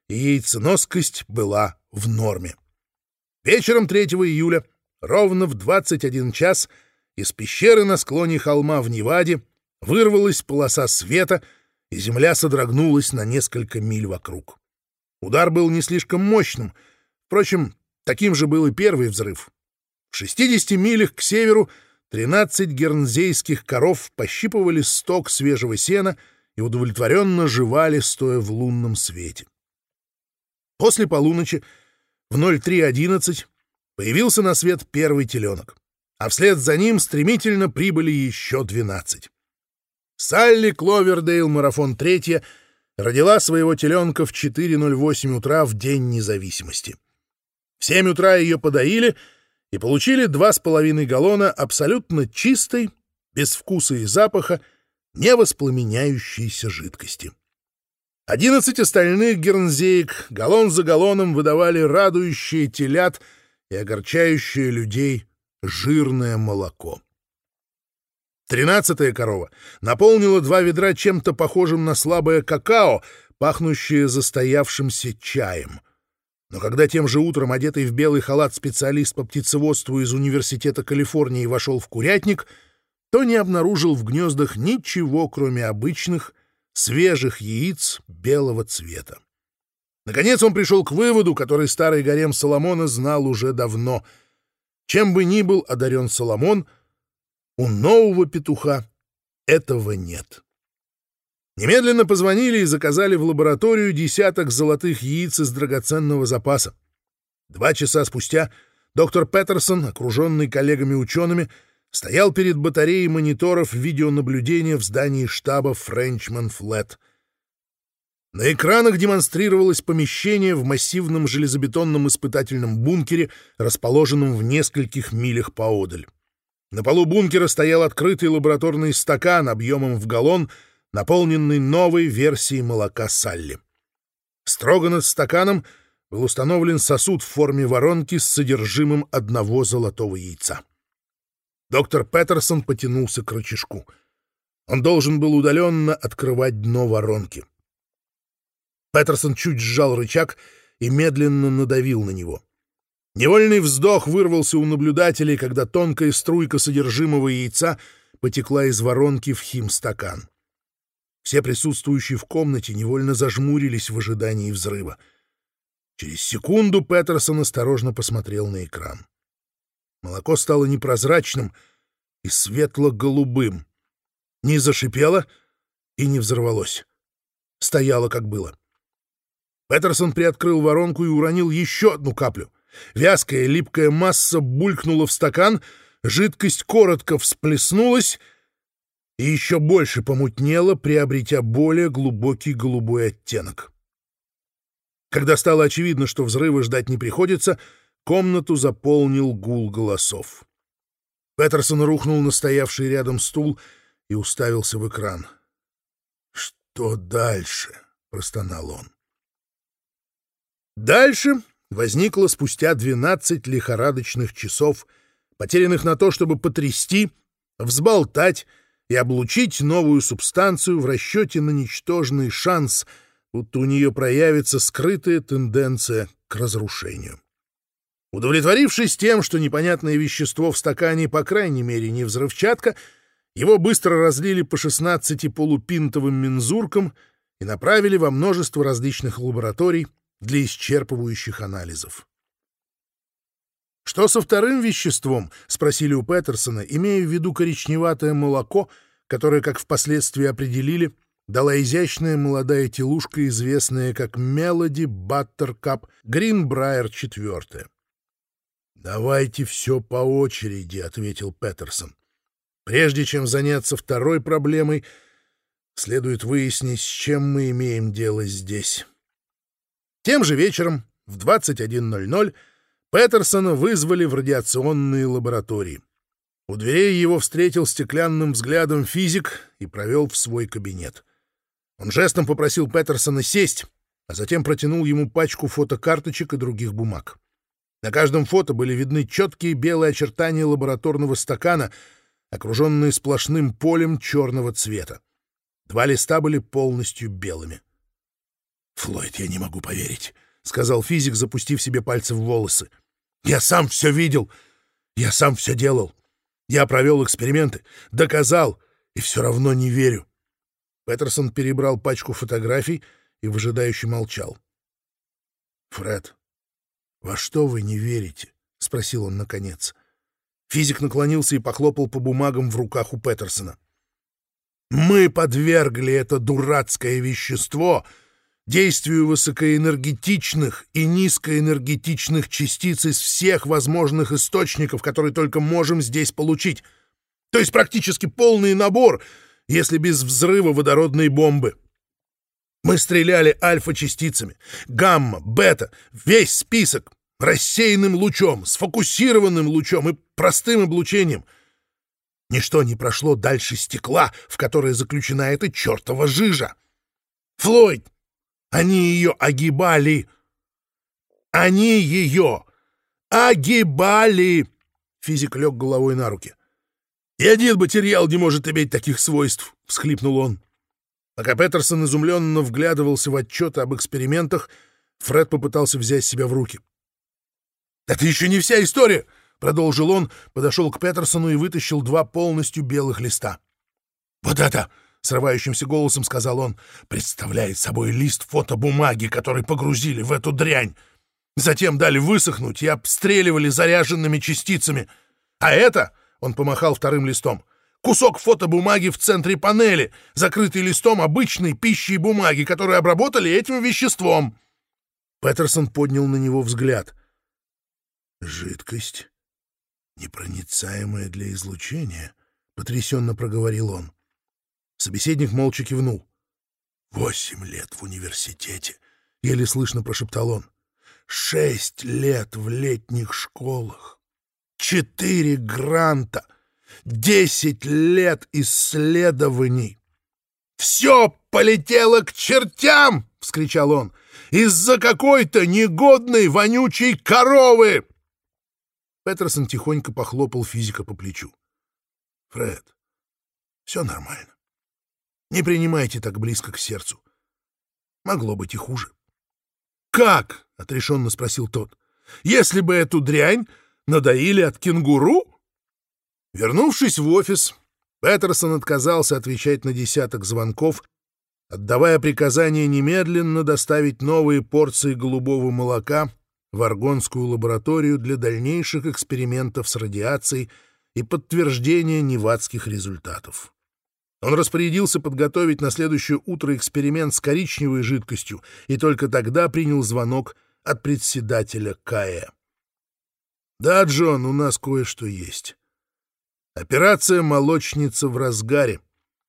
и яйценоскость была в норме. Вечером третьего июля, ровно в двадцать один час, из пещеры на склоне холма в Неваде вырвалась полоса света, и земля содрогнулась на несколько миль вокруг. Удар был не слишком мощным, впрочем, таким же был и первый взрыв. В шестидесяти милях к северу тринадцать гернзейских коров пощипывали сток свежего сена и удовлетворенно жевали, стоя в лунном свете. После полуночи в ноль три одиннадцать появился на свет первый теленок, а вслед за ним стремительно прибыли еще двенадцать. Салли Кловердейл, марафон третья, родила своего теленка в четыре ноль восемь утра в День независимости. В семь утра ее подоили и получили два с половиной галлона абсолютно чистой, без вкуса и запаха, невоспламеняющейся жидкости. Одиннадцать остальных гернзеек галлон за галлоном выдавали радующие телят и огорчающее людей жирное молоко. Тринадцатая корова наполнила два ведра чем-то похожим на слабое какао, пахнущее застоявшимся чаем. Но когда тем же утром одетый в белый халат специалист по птицеводству из Университета Калифорнии вошел в курятник, то не обнаружил в гнездах ничего, кроме обычных свежих яиц белого цвета. Наконец он пришел к выводу, который старый гарем Соломона знал уже давно. Чем бы ни был одарен Соломон, у нового петуха этого нет. Немедленно позвонили и заказали в лабораторию десяток золотых яиц из драгоценного запаса. Два часа спустя доктор Петерсон, окруженный коллегами-учеными, стоял перед батареей мониторов видеонаблюдения в здании штаба Френчман Флет. На экранах демонстрировалось помещение в массивном железобетонном испытательном бункере, расположенном в нескольких милях поодаль. На полу бункера стоял открытый лабораторный стакан объемом в галлон, наполненный новой версией молока Салли. Строго над стаканом был установлен сосуд в форме воронки с содержимым одного золотого яйца. Доктор Петерсон потянулся к рычажку. Он должен был удаленно открывать дно воронки. Петерсон чуть сжал рычаг и медленно надавил на него. Невольный вздох вырвался у наблюдателей, когда тонкая струйка содержимого яйца потекла из воронки в химстакан. Все присутствующие в комнате невольно зажмурились в ожидании взрыва. Через секунду Петерсон осторожно посмотрел на экран. Молоко стало непрозрачным и светло-голубым. Не зашипело и не взорвалось. Стояло, как было. Петерсон приоткрыл воронку и уронил еще одну каплю. Вязкая липкая масса булькнула в стакан, жидкость коротко всплеснулась и еще больше помутнела, приобретя более глубокий голубой оттенок. Когда стало очевидно, что взрыва ждать не приходится, комнату заполнил гул голосов. Петерсон рухнул на стоявший рядом стул и уставился в экран. «Что дальше?» — простонал он. Дальше возникло спустя двенадцать лихорадочных часов, потерянных на то, чтобы потрясти, взболтать и облучить новую субстанцию в расчете на ничтожный шанс, будто у нее проявится скрытая тенденция к разрушению. Удовлетворившись тем, что непонятное вещество в стакане, по крайней мере, не взрывчатка, его быстро разлили по шестнадцати полупинтовым мензуркам и направили во множество различных лабораторий для исчерпывающих анализов. «Что со вторым веществом?» — спросили у Петерсона, имея в виду коричневатое молоко, которое, как впоследствии определили, дала изящная молодая телушка, известная как Мелоди Баттеркап Гринбрайер четвертая. «Давайте все по очереди», — ответил Петерсон. «Прежде чем заняться второй проблемой, следует выяснить, с чем мы имеем дело здесь». Тем же вечером в двадцать один ноль ноль Петерсона вызвали в радиационные лаборатории. У дверей его встретил стеклянным взглядом физик и провел в свой кабинет. Он жестом попросил Петерсона сесть, а затем протянул ему пачку фотокарточек и других бумаг. На каждом фото были видны четкие белые очертания лабораторного стакана, окруженные сплошным полем черного цвета. Два листа были полностью белыми. «Флойд, я не могу поверить», — сказал физик, запустив себе пальцы в волосы. «Я сам все видел. Я сам все делал. Я провел эксперименты, доказал, и все равно не верю». Петерсон перебрал пачку фотографий и выжидающе молчал. «Фред, во что вы не верите?» — спросил он наконец. Физик наклонился и похлопал по бумагам в руках у Петерсона. «Мы подвергли это дурацкое вещество действию высокоэнергетичных и низкоэнергетичных частиц из всех возможных источников, которые только можем здесь получить. То есть практически полный набор, если без взрыва водородной бомбы. Мы стреляли альфа-частицами, гамма, бета, весь список, рассеянным лучом, сфокусированным лучом и простым облучением. Ничто не прошло дальше стекла, в которое заключена эта чертова жижа. Флойд, они ее огибали. Они ее огибали. Физик лег головой на руки. «И один материал не может иметь таких свойств», — всхлипнул он. Пока Петерсон изумленно вглядывался в отчеты об экспериментах, Фред попытался взять себя в руки. «Это еще не вся история», — продолжил он, подошел к Петерсону и вытащил два полностью белых листа. «Вот это», — срывающимся голосом сказал он, — «представляет собой лист фотобумаги, который погрузили в эту дрянь. Затем дали высохнуть и обстреливали заряженными частицами. А это...» — он помахал вторым листом. «Кусок фотобумаги в центре панели, закрытый листом обычной пищи и бумаги, которые обработали этим веществом». Петерсон поднял на него взгляд. «Жидкость, непроницаемая для излучения», — потрясенно проговорил он. Собеседник молча кивнул. «Восемь лет в университете», — еле слышно прошептал он. «Шесть лет в летних школах. Четыре гранта. Десять лет исследований. «Все полетело к чертям!» — вскричал он. «Из-за какой-то негодной вонючей коровы!» Петерсон тихонько похлопал физика по плечу. «Фред, все нормально. Не принимайте так близко к сердцу. Могло быть и хуже». «Как?» — отрешенно спросил тот. «Если бы эту дрянь надоили от кенгуру?» Вернувшись в офис, Петерсон отказался отвечать на десяток звонков, отдавая приказание немедленно доставить новые порции голубого молока в Аргонскую лабораторию для дальнейших экспериментов с радиацией и подтверждения невадских результатов. Он распорядился подготовить на следующее утро эксперимент с коричневой жидкостью и только тогда принял звонок от председателя КАЭ. «Да, Джон, у нас кое-что есть. Операция «Молочница» в разгаре».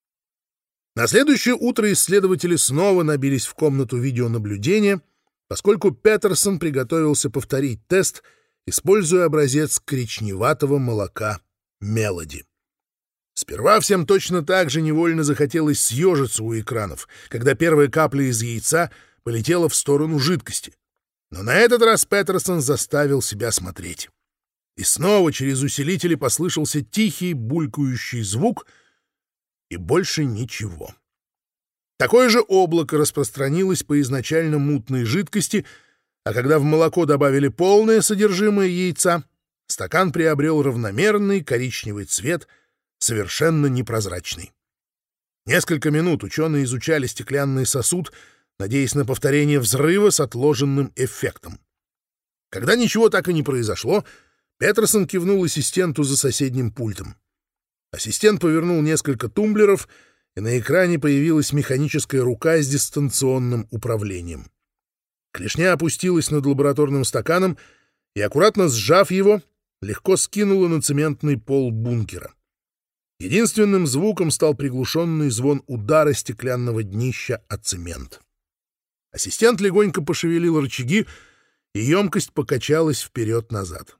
На следующее утро исследователи снова набились в комнату видеонаблюдения, поскольку Петерсон приготовился повторить тест, используя образец коричневатого молока «Мелоди». Сперва всем точно так же невольно захотелось съежиться у экранов, когда первая капля из яйца полетела в сторону жидкости. Но на этот раз Петерсон заставил себя смотреть. И снова через усилители послышался тихий булькающий звук, и больше ничего. Такое же облако распространилось по изначально мутной жидкости, а когда в молоко добавили полное содержимое яйца, стакан приобрел равномерный коричневый цвет, совершенно непрозрачный. Несколько минут ученые изучали стеклянный сосуд, надеясь на повторение взрыва с отложенным эффектом. Когда ничего так и не произошло, Петерсон кивнул ассистенту за соседним пультом. Ассистент повернул несколько тумблеров, и на экране появилась механическая рука с дистанционным управлением. Клешня опустилась над лабораторным стаканом и, аккуратно сжав его, легко скинула на цементный пол бункера. Единственным звуком стал приглушенный звон удара стеклянного днища о цемент. Ассистент легонько пошевелил рычаги, и емкость покачалась вперед-назад.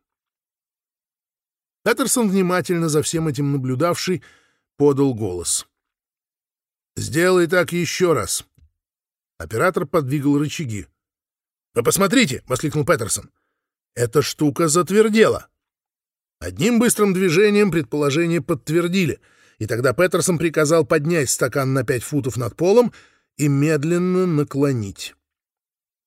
Петерсон, внимательно за всем этим наблюдавший, подал голос. «Сделай так еще раз». Оператор подвигал рычаги. «Вы посмотрите!» — воскликнул Петерсон. «Эта штука затвердела». Одним быстрым движением предположение подтвердили, и тогда Петерсон приказал поднять стакан на пять футов над полом и медленно наклонить.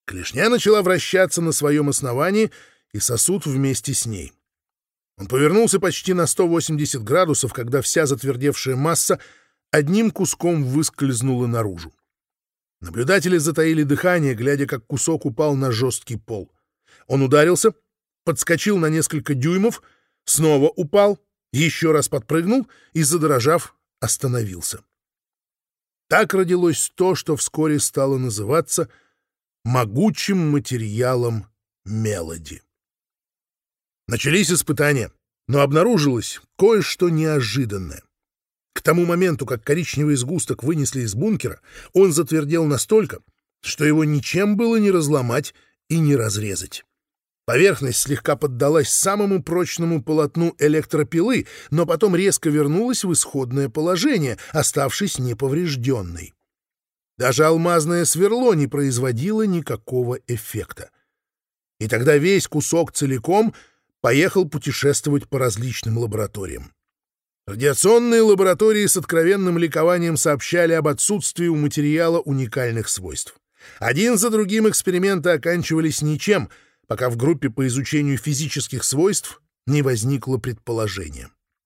Клешня начала вращаться на своем основании, и сосуд вместе с ней. Он повернулся почти на сто восемьдесят градусов, когда вся затвердевшая масса одним куском выскользнула наружу. Наблюдатели затаили дыхание, глядя, как кусок упал на жесткий пол. Он ударился, подскочил на несколько дюймов, снова упал, еще раз подпрыгнул и, задрожав, остановился. Так родилось то, что вскоре стало называться могучим материалом Мелоди. Начались испытания, но обнаружилось кое-что неожиданное. К тому моменту, как коричневый сгусток вынесли из бункера, он затвердел настолько, что его ничем было не разломать и не разрезать. Поверхность слегка поддалась самому прочному полотну электропилы, но потом резко вернулась в исходное положение, оставшись неповрежденной. Даже алмазное сверло не производило никакого эффекта. И тогда весь кусок целиком поехал путешествовать по различным лабораториям. Радиационные лаборатории с откровенным ликованием сообщали об отсутствии у материала уникальных свойств. Один за другим эксперименты оканчивались ничем, пока в группе по изучению физических свойств не возникло предположение.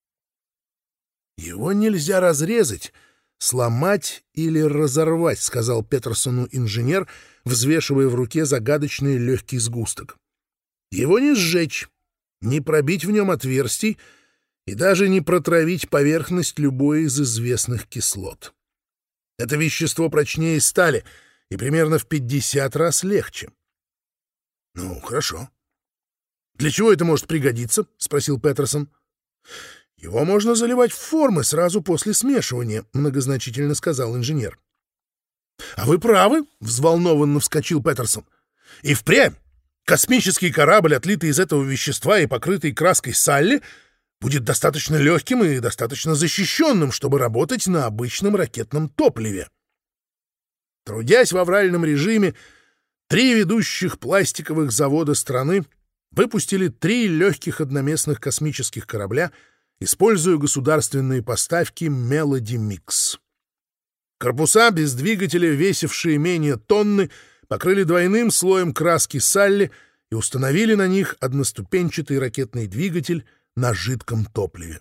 «Его нельзя разрезать, сломать или разорвать», — сказал Петерсону инженер, взвешивая в руке загадочный легкий сгусток. «Его не сжечь, не пробить в нем отверстий и даже не протравить поверхность любой из известных кислот. Это вещество прочнее стали и примерно в пятьдесят раз легче». «Ну, хорошо. Для чего это может пригодиться?» — спросил Петерсон. «Его можно заливать в формы сразу после смешивания», — многозначительно сказал инженер. «А вы правы», — взволнованно вскочил Петерсон. «И впрямь космический корабль, отлитый из этого вещества и покрытый краской салли, будет достаточно легким и достаточно защищенным, чтобы работать на обычном ракетном топливе». Трудясь в авральном режиме, три ведущих пластиковых завода страны выпустили три легких одноместных космических корабля, используя государственные поставки Melody Mix. Корпуса без двигателя, весившие менее тонны, покрыли двойным слоем краски салли и установили на них одноступенчатый ракетный двигатель на жидком топливе.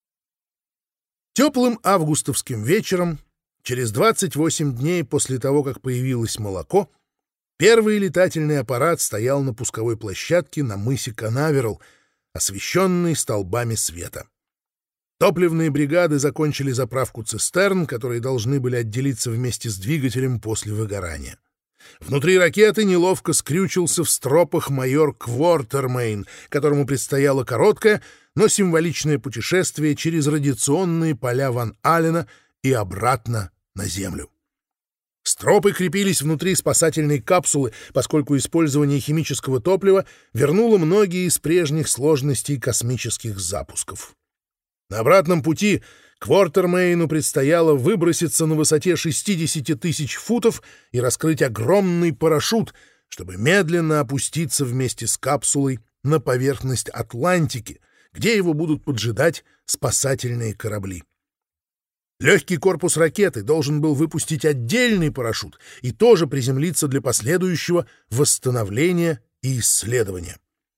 Теплым августовским вечером, через двадцать восемь дней после того, как появилось молоко, первый летательный аппарат стоял на пусковой площадке на мысе Канаверал, освещенный столбами света. Топливные бригады закончили заправку цистерн, которые должны были отделиться вместе с двигателем после выгорания. Внутри ракеты неловко скрючился в стропах майор Квортермейн, которому предстояло короткое, но символичное путешествие через радиационные поля Ван Аллена и обратно на Землю. Стропы крепились внутри спасательной капсулы, поскольку использование химического топлива вернуло многие из прежних сложностей космических запусков. На обратном пути Квортермейну предстояло выброситься на высоте шестьдесят тысяч футов и раскрыть огромный парашют, чтобы медленно опуститься вместе с капсулой на поверхность Атлантики, где его будут поджидать спасательные корабли. Легкий корпус ракеты должен был выпустить отдельный парашют и тоже приземлиться для последующего восстановления и исследования.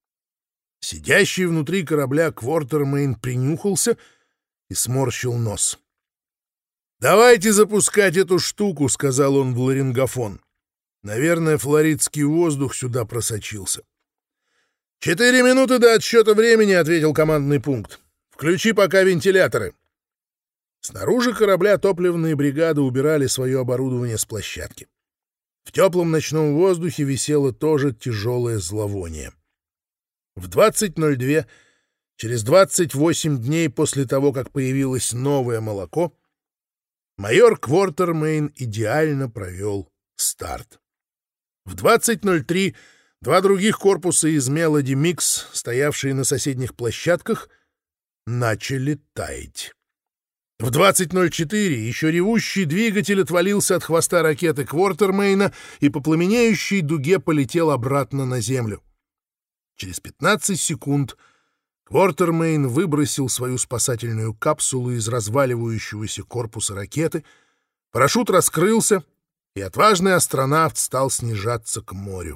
Сидящий внутри корабля Квортермейн принюхался и сморщил нос. «Давайте запускать эту штуку», — сказал он в ларингофон. Наверное, флоридский воздух сюда просочился. «Четыре минуты до отсчета времени», — ответил командный пункт. «Включи пока вентиляторы». Снаружи корабля топливные бригады убирали свое оборудование с площадки. В теплом ночном воздухе висело тоже тяжелое зловоние. В двадцать ноль два, через двадцать восемь дней после того, как появилось новое молоко, майор Квортермейн идеально провел старт. В двадцать ноль три два других корпуса из Melody Mix, стоявшие на соседних площадках, начали таять. В двадцать ноль четыре еще ревущий двигатель отвалился от хвоста ракеты Квортермейна и по пламенеющей дуге полетел обратно на Землю. Через пятнадцать секунд Квортермейн выбросил свою спасательную капсулу из разваливающегося корпуса ракеты, парашют раскрылся, и отважный астронавт стал снижаться к морю.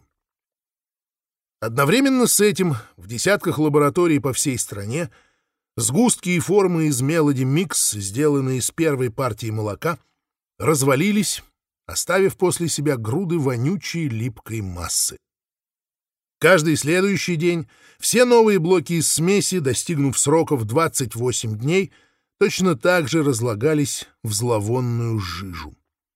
Одновременно с этим в десятках лабораторий по всей стране сгустки и формы из Melody Mix, сделанные из первой партии молока, развалились, оставив после себя груды вонючей липкой массы. Каждый следующий день все новые блоки из смеси, достигнув сроков двадцать восемь дней, точно так же разлагались в зловонную жижу.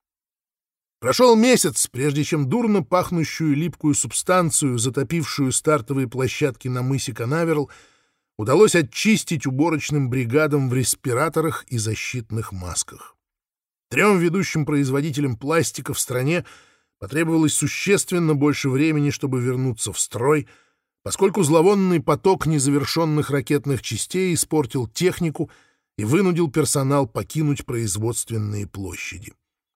Прошел месяц, прежде чем дурно пахнущую липкую субстанцию, затопившую стартовые площадки на мысе Канаверал, удалось очистить уборочным бригадам в респираторах и защитных масках. Трем ведущим производителям пластика в стране потребовалось существенно больше времени, чтобы вернуться в строй, поскольку зловонный поток незавершенных ракетных частей испортил технику и вынудил персонал покинуть производственные площади.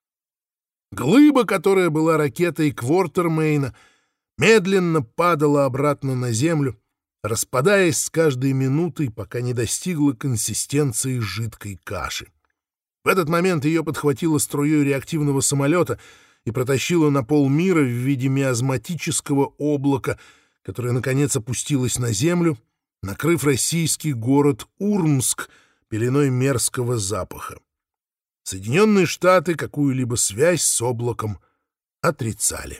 Глыба, которая была ракетой Квартермейна, медленно падала обратно на Землю, распадаясь с каждой минутой, пока не достигла консистенции жидкой каши. В этот момент ее подхватило струей реактивного самолета и протащило на полмира в виде миазматического облака, которое, наконец, опустилось на Землю, накрыв российский город Урмск пеленой мерзкого запаха. Соединенные Штаты какую-либо связь с облаком отрицали.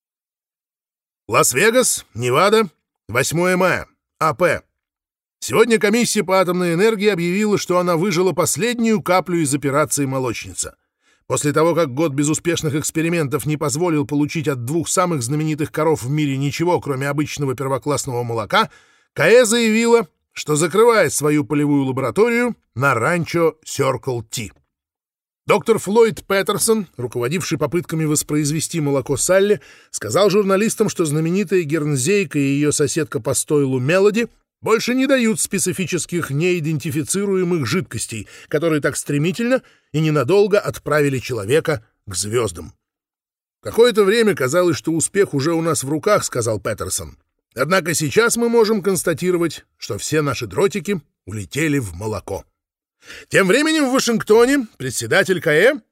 Лас-Вегас, Невада, восьмое мая, АП. Сегодня комиссия по атомной энергии объявила, что она выжила последнюю каплю из операции «Молочница». После того, как год безуспешных экспериментов не позволил получить от двух самых знаменитых коров в мире ничего, кроме обычного первоклассного молока, КАЭ заявила, что закрывает свою полевую лабораторию на ранчо Circle T. Доктор Флойд Петерсон, руководивший попытками воспроизвести молоко Салли, сказал журналистам, что знаменитая гернзейка и ее соседка по стойлу Мелоди больше не дают специфических неидентифицируемых жидкостей, которые так стремительно и ненадолго отправили человека к звездам. «Какое-то время казалось, что успех уже у нас в руках», — сказал Петерсон. «Однако сейчас мы можем констатировать, что все наши дротики улетели в молоко». Тем временем в Вашингтоне председатель КАЭ